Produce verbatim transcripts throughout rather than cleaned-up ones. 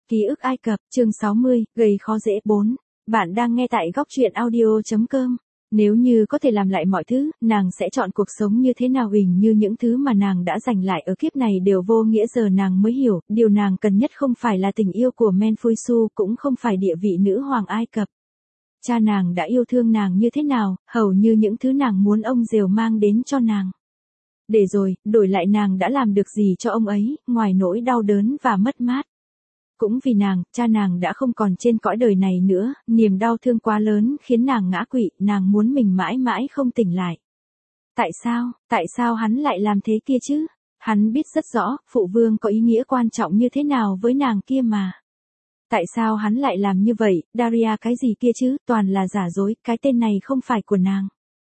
Ký ức Ai Cập, chương sáu mươi, gây khó dễ bốn. Bạn đang nghe tại góc truyện audio.com. Nếu như có thể làm lại mọi thứ, nàng sẽ chọn cuộc sống như thế nào? Hình như những thứ mà nàng đã giành lại ở kiếp này đều vô nghĩa. Giờ nàng mới hiểu, điều nàng cần nhất không phải là tình yêu của Menfuisu, cũng không phải địa vị nữ hoàng Ai Cập. Cha nàng đã yêu thương nàng như thế nào, hầu như những thứ nàng muốn ông đều mang đến cho nàng. Để rồi, đổi lại nàng đã làm được gì cho ông ấy, ngoài nỗi đau đớn và mất mát. Cũng vì nàng, cha nàng đã không còn trên cõi đời này nữa, niềm đau thương quá lớn khiến nàng ngã quỵ, nàng muốn mình mãi mãi không tỉnh lại. Tại sao, tại sao hắn lại làm thế kia chứ? Hắn biết rất rõ, phụ vương có ý nghĩa quan trọng như thế nào với nàng kia mà. Tại sao hắn lại làm như vậy? Daria cái gì kia chứ, toàn là giả dối, cái tên này không phải của nàng.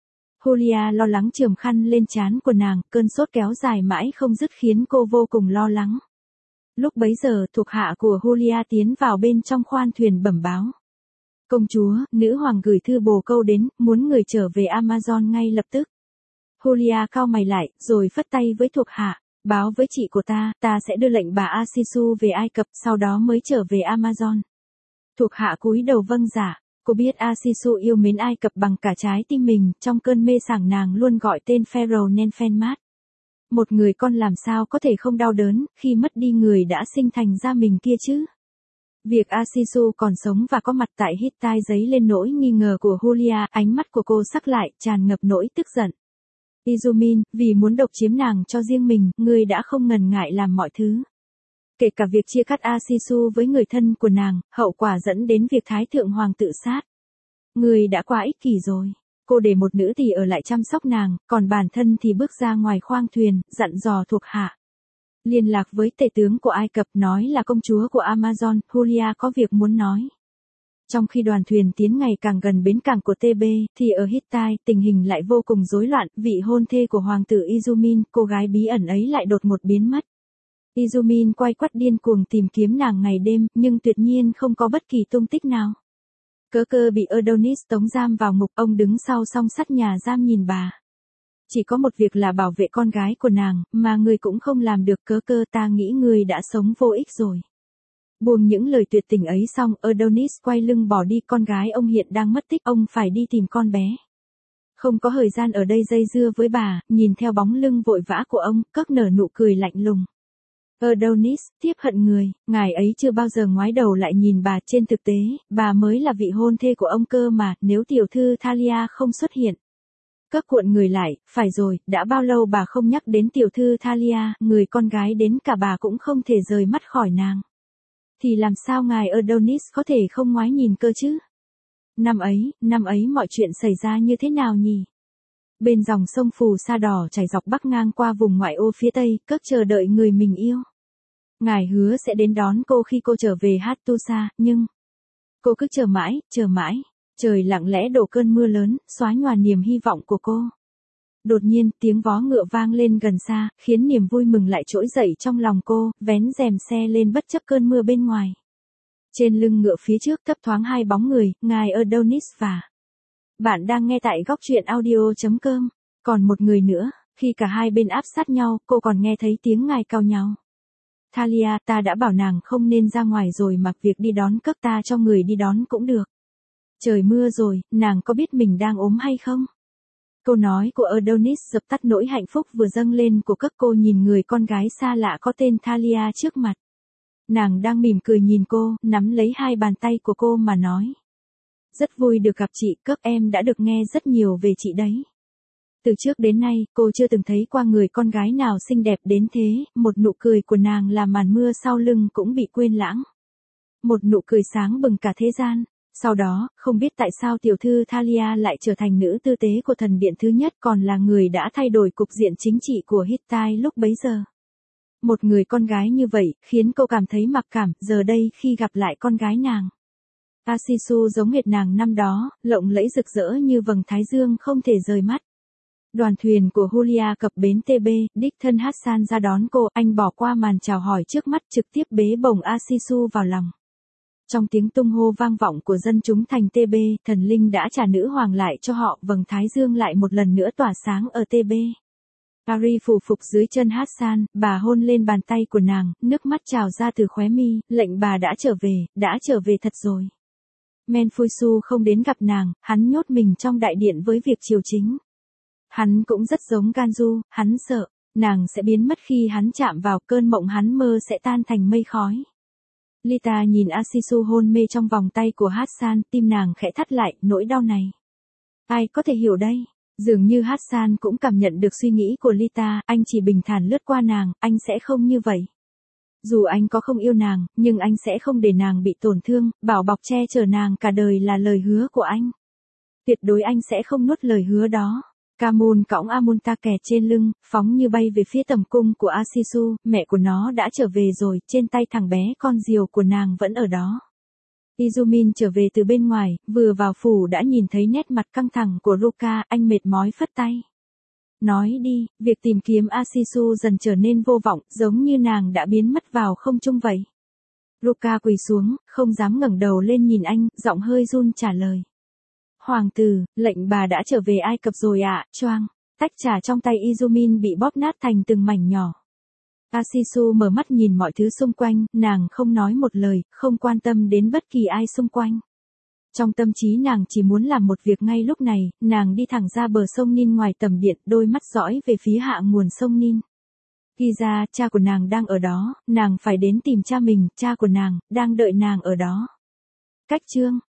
Julia lo lắng chườm khăn lên trán của nàng, cơn sốt kéo dài mãi không dứt khiến cô vô cùng lo lắng. Lúc bấy giờ, thuộc hạ của Julia tiến vào bên trong khoan thuyền bẩm báo. Công chúa, nữ hoàng gửi thư bồ câu đến, muốn người trở về Amazon ngay lập tức. Julia cau mày lại, rồi phất tay với thuộc hạ, báo với chị của ta, ta sẽ đưa lệnh bà Asisu về Ai Cập, sau đó mới trở về Amazon. Thuộc hạ cúi đầu vâng dạ. Cô biết Asisu yêu mến Ai Cập bằng cả trái tim mình, trong cơn mê sảng nàng luôn gọi tên Pharaoh Nenfenmat. Một người con làm sao có thể không đau đớn, khi mất đi người đã sinh thành ra mình kia chứ. Việc Asisu còn sống và có mặt tại Hittite dấy lên nỗi nghi ngờ của Julia, ánh mắt của cô sắc lại, tràn ngập nỗi tức giận. Izumin, vì muốn độc chiếm nàng cho riêng mình, ngươi đã không ngần ngại làm mọi thứ. Kể cả việc chia cắt Asisu với người thân của nàng, hậu quả dẫn đến việc Thái Thượng Hoàng tự sát. Ngươi đã quá ích kỷ rồi. Cô để một nữ tỳ ở lại chăm sóc nàng, còn bản thân thì bước ra ngoài khoang thuyền, dặn dò thuộc hạ. Liên lạc với tể tướng của Ai Cập, nói là công chúa của Amazon, Julia có việc muốn nói. Trong khi đoàn thuyền tiến ngày càng gần bến cảng của tê bê, thì ở Hittite, tình hình lại vô cùng rối loạn, vị hôn thê của hoàng tử Izumin, cô gái bí ẩn ấy lại đột ngột biến mất. Izumin quay quắt điên cuồng tìm kiếm nàng ngày đêm, nhưng tuyệt nhiên không có bất kỳ tung tích nào. Cớ cơ bị Adonis tống giam vào ngục, ông đứng sau song sắt nhà giam nhìn bà. Chỉ có một việc là bảo vệ con gái của nàng, mà người cũng không làm được. Cớ cơ, ta nghĩ người đã sống vô ích rồi. Buông những lời tuyệt tình ấy xong, Adonis quay lưng bỏ đi. Con gái ông hiện đang mất tích, ông phải đi tìm con bé. Không có thời gian ở đây dây dưa với bà, nhìn theo bóng lưng vội vã của ông, cất nở nụ cười lạnh lùng. Adonis, tiếp hận người, ngài ấy chưa bao giờ ngoái đầu lại nhìn bà, trên thực tế, bà mới là vị hôn thê của ông cơ mà, nếu tiểu thư Thalia không xuất hiện. Cất cuộn người lại, phải rồi, đã bao lâu bà không nhắc đến tiểu thư Thalia, người con gái đến cả bà cũng không thể rời mắt khỏi nàng. Thì làm sao ngài Adonis có thể không ngoái nhìn cơ chứ? Năm ấy, năm ấy mọi chuyện xảy ra như thế nào nhỉ? Bên dòng sông Phù Sa Đỏ chảy dọc bắc ngang qua vùng ngoại ô phía tây, Cất chờ đợi người mình yêu. Ngài hứa sẽ đến đón cô khi cô trở về Hattusa, nhưng cô cứ chờ mãi, chờ mãi. Trời lặng lẽ đổ cơn mưa lớn, xóa nhòa niềm hy vọng của cô. Đột nhiên, tiếng vó ngựa vang lên gần xa, khiến niềm vui mừng lại trỗi dậy trong lòng cô, vén rèm xe lên bất chấp cơn mưa bên ngoài. Trên lưng ngựa phía trước thấp thoáng hai bóng người, ngài Adonis và... Bạn đang nghe tại góc truyện audio.com. Còn một người nữa, khi cả hai bên áp sát nhau, cô còn nghe thấy tiếng ngài cau nhau. Thalia, ta đã bảo nàng không nên ra ngoài rồi, mặc việc đi đón Cất, ta cho người đi đón cũng được. Trời mưa rồi, nàng có biết mình đang ốm hay không? Câu nói của Adonis dập tắt nỗi hạnh phúc vừa dâng lên của Cất. Cô nhìn người con gái xa lạ có tên Thalia trước mặt. Nàng đang mỉm cười nhìn cô, nắm lấy hai bàn tay của cô mà nói. Rất vui được gặp chị, Cất, em đã được nghe rất nhiều về chị đấy. Từ trước đến nay, cô chưa từng thấy qua người con gái nào xinh đẹp đến thế, một nụ cười của nàng làm màn mưa sau lưng cũng bị quên lãng. Một nụ cười sáng bừng cả thế gian. Sau đó, không biết tại sao tiểu thư Thalia lại trở thành nữ tư tế của thần điện thứ nhất, còn là người đã thay đổi cục diện chính trị của Hittite lúc bấy giờ. Một người con gái như vậy, khiến cô cảm thấy mặc cảm, giờ đây khi gặp lại con gái nàng. Asisu giống hệt nàng năm đó, lộng lẫy rực rỡ như vầng thái dương không thể rời mắt. Đoàn thuyền của Julia cập bến tê bê, đích thân Hassan ra đón cô, anh bỏ qua màn chào hỏi trước mắt, trực tiếp bế bổng Asisu vào lòng. Trong tiếng tung hô vang vọng của dân chúng thành tê bê, thần linh đã trả nữ hoàng lại cho họ, vầng thái dương lại một lần nữa tỏa sáng ở tê bê. Ari phủ phục dưới chân Hassan, bà hôn lên bàn tay của nàng, nước mắt trào ra từ khóe mi, lệnh bà đã trở về, đã trở về thật rồi. Menfuisu không đến gặp nàng, hắn nhốt mình trong đại điện với việc triều chính. Hắn cũng rất giống Ganju, hắn sợ, nàng sẽ biến mất khi hắn chạm vào, cơn mộng hắn mơ sẽ tan thành mây khói. Lita nhìn Asisu hôn mê trong vòng tay của Hassan, tim nàng khẽ thắt lại, nỗi đau này. Ai có thể hiểu đây? Dường như Hassan cũng cảm nhận được suy nghĩ của Lita, anh chỉ bình thản lướt qua nàng, anh sẽ không như vậy. Dù anh có không yêu nàng, nhưng anh sẽ không để nàng bị tổn thương, bảo bọc che chở nàng cả đời là lời hứa của anh. Tuyệt đối anh sẽ không nuốt lời hứa đó. Kamun cõng Amuntake trên lưng, phóng như bay về phía tầm cung của Asisu, mẹ của nó đã trở về rồi, trên tay thằng bé con diều của nàng vẫn ở đó. Izumin trở về từ bên ngoài, vừa vào phủ đã nhìn thấy nét mặt căng thẳng của Ruka, anh mệt mỏi phất tay. Nói đi, việc tìm kiếm Asisu dần trở nên vô vọng, giống như nàng đã biến mất vào không trung vậy. Ruka quỳ xuống, không dám ngẩng đầu lên nhìn anh, giọng hơi run trả lời. Hoàng tử, lệnh bà đã trở về Ai Cập rồi ạ, à, choang. Tách trà trong tay Izumin bị bóp nát thành từng mảnh nhỏ. Asisu mở mắt nhìn mọi thứ xung quanh, nàng không nói một lời, không quan tâm đến bất kỳ ai xung quanh. Trong tâm trí nàng chỉ muốn làm một việc ngay lúc này, nàng đi thẳng ra bờ sông Nin ngoài tầm điện, đôi mắt dõi về phía hạ nguồn sông Nin. Giza, cha của nàng đang ở đó, nàng phải đến tìm cha mình, cha của nàng, đang đợi nàng ở đó. Cách chương